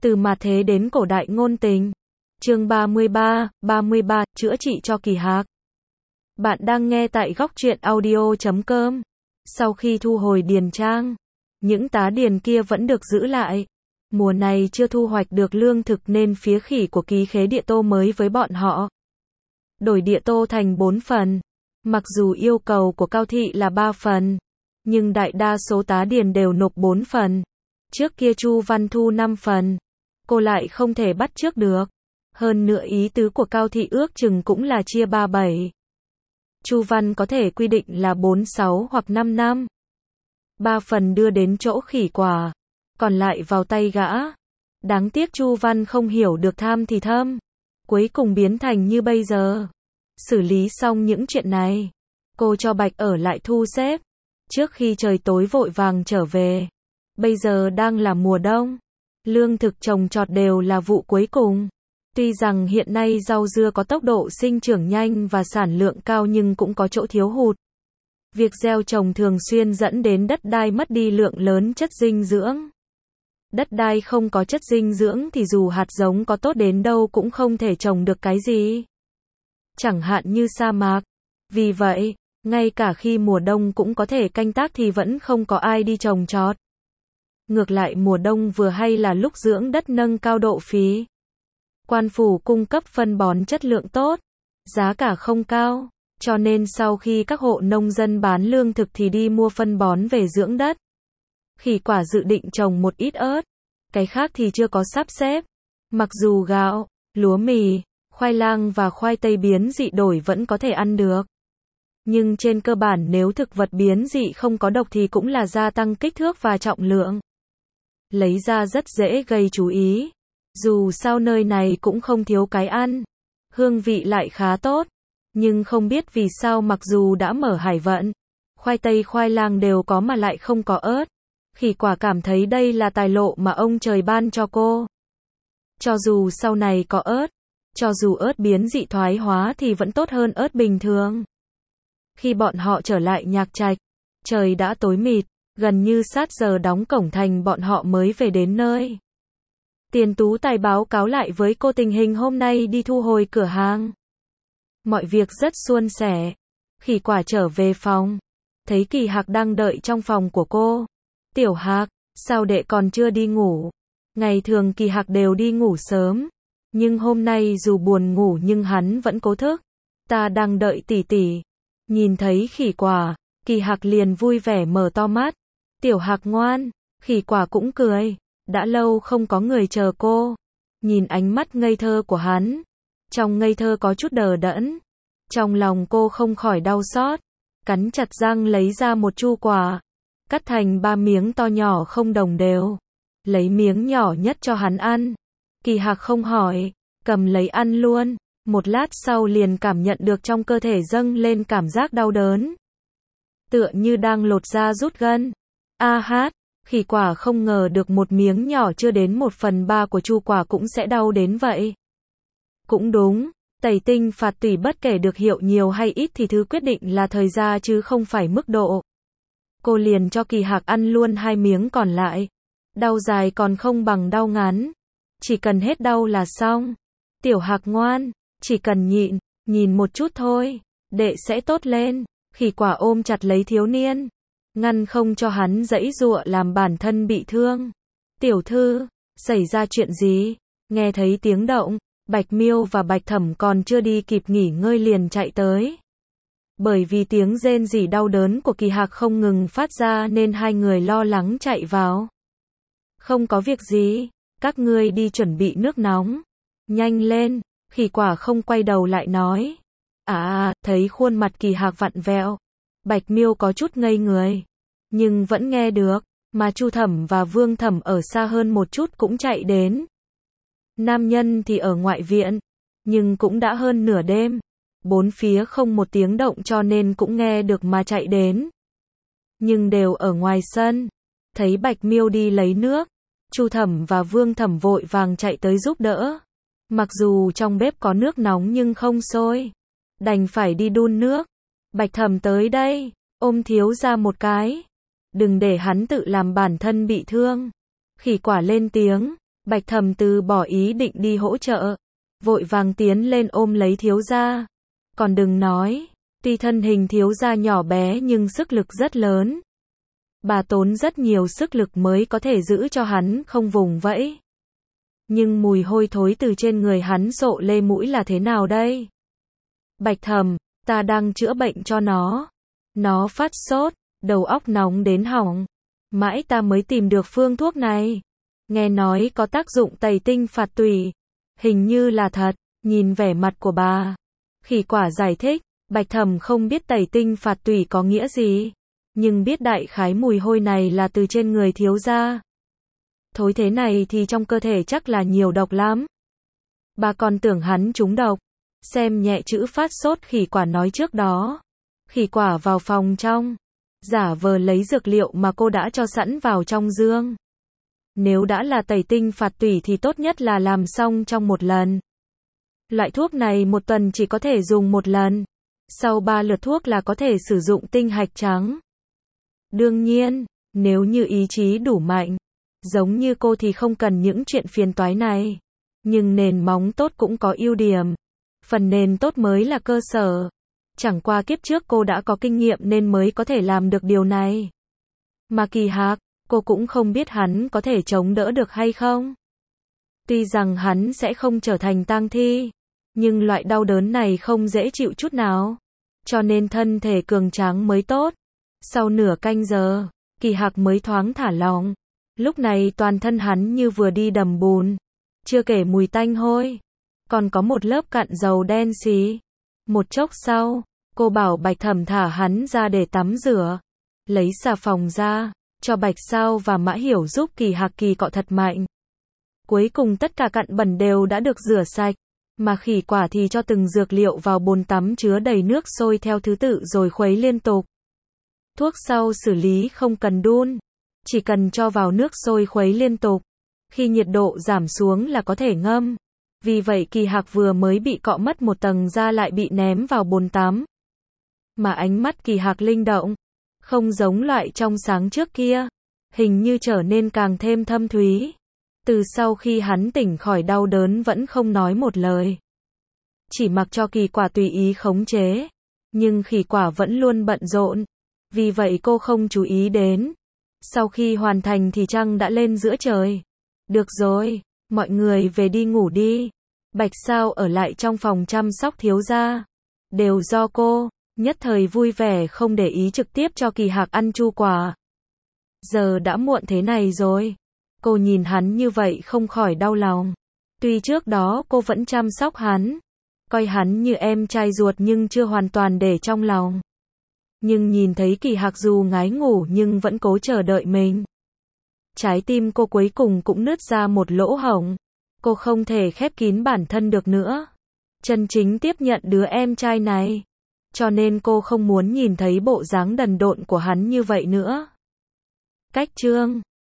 Từ mà thế đến cổ đại ngôn tình. Chương 33, chữa trị cho kỳ hạc. Bạn đang nghe tại góc truyện audio.com. Sau khi thu hồi điền trang, những tá điền kia vẫn được giữ lại. Mùa này chưa thu hoạch được lương thực nên phía khỉ của ký khế địa tô mới với bọn họ. Đổi địa tô thành 4 phần. Mặc dù yêu cầu của Cao Thị là 3 phần, nhưng đại đa số tá điền đều nộp 4 phần. Trước kia Chu Văn thu 5 phần. Cô lại không thể bắt chước được. Hơn nữa ý tứ của Cao Thị ước chừng cũng là chia 3/7. Chu Văn có thể quy định là 4/6 hoặc 5/5. 3 phần đưa đến chỗ khỉ quả, còn lại vào tay gã. Đáng tiếc Chu Văn không hiểu được tham thì thâm, cuối cùng biến thành như bây giờ. Xử lý xong những chuyện này, cô cho Bạch ở lại thu xếp, trước khi trời tối vội vàng trở về. Bây giờ đang là mùa đông, lương thực trồng trọt đều là vụ cuối cùng. Tuy rằng hiện nay rau dưa có tốc độ sinh trưởng nhanh và sản lượng cao nhưng cũng có chỗ thiếu hụt. Việc gieo trồng thường xuyên dẫn đến đất đai mất đi lượng lớn chất dinh dưỡng. Đất đai không có chất dinh dưỡng thì dù hạt giống có tốt đến đâu cũng không thể trồng được cái gì. Chẳng hạn như sa mạc. Vì vậy, ngay cả khi mùa đông cũng có thể canh tác thì vẫn không có ai đi trồng trọt. Ngược lại mùa đông vừa hay là lúc dưỡng đất nâng cao độ phí. Quan phủ cung cấp phân bón chất lượng tốt, giá cả không cao, cho nên sau khi các hộ nông dân bán lương thực thì đi mua phân bón về dưỡng đất. Khỉ quả dự định trồng một ít ớt, cái khác thì chưa có sắp xếp. Mặc dù gạo, lúa mì, khoai lang và khoai tây biến dị đổi vẫn có thể ăn được. Nhưng trên cơ bản nếu thực vật biến dị không có độc thì cũng là gia tăng kích thước và trọng lượng. Lấy ra rất dễ gây chú ý. Dù sao nơi này cũng không thiếu cái ăn, hương vị lại khá tốt. Nhưng không biết vì sao mặc dù đã mở hải vận, khoai tây khoai lang đều có mà lại không có ớt. Khỉ quả cảm thấy đây là tài lộ mà ông trời ban cho cô. Cho dù sau này có ớt, cho dù ớt biến dị thoái hóa thì vẫn tốt hơn ớt bình thường. Khi bọn họ trở lại Nhạc Trạch, trời đã tối mịt, gần như sát giờ đóng cổng thành bọn họ mới về đến nơi. Tiền Tú Tài báo cáo lại với cô tình hình hôm nay đi thu hồi cửa hàng. Mọi việc rất suôn sẻ. Khỉ quả trở về phòng, thấy Kỳ Hạc đang đợi trong phòng của cô. Tiểu Hạc, sao đệ còn chưa đi ngủ? Ngày thường Kỳ Hạc đều đi ngủ sớm, nhưng hôm nay dù buồn ngủ nhưng hắn vẫn cố thức. Ta đang đợi tỷ tỷ. Nhìn thấy khỉ quả, Kỳ Hạc liền vui vẻ mở to mắt. Tiểu Hạc ngoan, khỉ quả cũng cười. Đã lâu không có người chờ cô. Nhìn ánh mắt ngây thơ của hắn, trong ngây thơ có chút đờ đẫn. Trong lòng cô không khỏi đau xót, cắn chặt răng lấy ra một chu quả, cắt thành 3 miếng to nhỏ không đồng đều, lấy miếng nhỏ nhất cho hắn ăn. Kỳ Hạc không hỏi, cầm lấy ăn luôn. Một lát sau liền cảm nhận được trong cơ thể dâng lên cảm giác đau đớn, tựa như đang lột da rút gân. A hát, khỉ quả không ngờ được một miếng nhỏ chưa đến 1/3 của chu quả cũng sẽ đau đến vậy. Cũng đúng, tẩy tinh phạt tủy bất kể được hiệu nhiều hay ít thì thứ quyết định là thời gian chứ không phải mức độ. Cô liền cho Kỳ Hạc ăn luôn 2 miếng còn lại. Đau dài còn không bằng đau ngắn. Chỉ cần hết đau là xong. Tiểu Hạc ngoan, chỉ cần nhịn, nhìn một chút thôi, đệ sẽ tốt lên. Khỉ quả ôm chặt lấy thiếu niên, ngăn không cho hắn giãy giụa làm bản thân bị thương. Tiểu thư, xảy ra chuyện gì? Nghe thấy tiếng động, Bạch Miêu và Bạch Thẩm còn chưa đi kịp nghỉ ngơi liền chạy tới. Bởi vì tiếng rên rỉ đau đớn của Kỳ Hạc không ngừng phát ra nên hai người lo lắng chạy vào. Không có việc gì, các ngươi đi chuẩn bị nước nóng. Nhanh lên, khỉ quả không quay đầu lại nói. Thấy khuôn mặt Kỳ Hạc vặn vẹo, Bạch Miêu có chút ngây người, nhưng vẫn nghe được, mà Chu Thẩm và Vương Thẩm ở xa hơn một chút cũng chạy đến. Nam nhân thì ở ngoại viện, nhưng cũng đã hơn nửa đêm, bốn phía không một tiếng động cho nên cũng nghe được mà chạy đến. Nhưng đều ở ngoài sân, thấy Bạch Miêu đi lấy nước, Chu Thẩm và Vương Thẩm vội vàng chạy tới giúp đỡ. Mặc dù trong bếp có nước nóng nhưng không sôi, đành phải đi đun nước. Bạch Thẩm tới đây, ôm thiếu ra một cái. Đừng để hắn tự làm bản thân bị thương. Khỉ quả lên tiếng, Bạch Thầm từ bỏ ý định đi hỗ trợ, vội vàng tiến lên ôm lấy thiếu gia. Còn đừng nói, tuy thân hình thiếu gia nhỏ bé nhưng sức lực rất lớn. Bà tốn rất nhiều sức lực mới có thể giữ cho hắn không vùng vẫy. Nhưng mùi hôi thối từ trên người hắn rộ lên mũi là thế nào đây? Bạch Thầm, ta đang chữa bệnh cho nó. Nó phát sốt, đầu óc nóng đến hỏng. Mãi ta mới tìm được phương thuốc này. Nghe nói có tác dụng tẩy tinh phạt tủy. Hình như là thật, nhìn vẻ mặt của bà. Khỉ quả giải thích, Bạch Thầm không biết tẩy tinh phạt tủy có nghĩa gì. Nhưng biết đại khái mùi hôi này là từ trên người thiếu gia. Thối thế này thì trong cơ thể chắc là nhiều độc lắm. Bà còn tưởng hắn trúng độc. Xem nhẹ chữ phát sốt khỉ quả nói trước đó. Khỉ quả vào phòng trong, giả vờ lấy dược liệu mà cô đã cho sẵn vào trong dương. Nếu đã là tẩy tinh phạt tủy thì tốt nhất là làm xong trong một lần. Loại thuốc này một tuần chỉ có thể dùng một lần. Sau 3 lượt thuốc là có thể sử dụng tinh hạch trắng. Đương nhiên, nếu như ý chí đủ mạnh, giống như cô thì không cần những chuyện phiền toái này. Nhưng nền móng tốt cũng có ưu điểm. Phần nền tốt mới là cơ sở. Chẳng qua kiếp trước cô đã có kinh nghiệm nên mới có thể làm được điều này. Mà Kỳ Hạc, cô cũng không biết hắn có thể chống đỡ được hay không. Tuy rằng hắn sẽ không trở thành tang thi, nhưng loại đau đớn này không dễ chịu chút nào. Cho nên thân thể cường tráng mới tốt. Sau nửa canh giờ, Kỳ Hạc mới thoáng thả lỏng. Lúc này toàn thân hắn như vừa đi đầm bùn. Chưa kể mùi tanh hôi, còn có một lớp cặn dầu đen xì. Một chốc sau, cô bảo Bạch Thầm thả hắn ra để tắm rửa. Lấy xà phòng ra, cho Bạch Sao và Mã Hiểu giúp Kỳ Hạc kỳ cọ thật mạnh. Cuối cùng tất cả cặn bẩn đều đã được rửa sạch. Mà khỉ quả thì cho từng dược liệu vào bồn tắm chứa đầy nước sôi theo thứ tự rồi khuấy liên tục. Thuốc sau xử lý không cần đun, chỉ cần cho vào nước sôi khuấy liên tục. Khi nhiệt độ giảm xuống là có thể ngâm. Vì vậy Kỳ Hạc vừa mới bị cọ mất một tầng da lại bị ném vào bồn tắm. Mà ánh mắt Kỳ Hạc linh động, không giống loại trong sáng trước kia, hình như trở nên càng thêm thâm thúy. Từ sau khi hắn tỉnh khỏi đau đớn vẫn không nói một lời. Chỉ mặc cho Kỳ quả tùy ý khống chế. Nhưng khỉ quả vẫn luôn bận rộn. Vì vậy cô không chú ý đến. Sau khi hoàn thành thì trăng đã lên giữa trời. Được rồi, mọi người về đi ngủ đi. Bạch Sao ở lại trong phòng chăm sóc thiếu gia. Đều do cô, nhất thời vui vẻ không để ý trực tiếp cho Kỳ Hạc ăn chu quả. Giờ đã muộn thế này rồi. Cô nhìn hắn như vậy không khỏi đau lòng. Tuy trước đó cô vẫn chăm sóc hắn, coi hắn như em trai ruột nhưng chưa hoàn toàn để trong lòng. Nhưng nhìn thấy Kỳ Hạc dù ngái ngủ nhưng vẫn cố chờ đợi mình. Trái tim cô cuối cùng cũng nứt ra một lỗ hổng. Cô không thể khép kín bản thân được nữa. Chân chính tiếp nhận đứa em trai này. Cho nên cô không muốn nhìn thấy bộ dáng đần độn của hắn như vậy nữa. Cách chương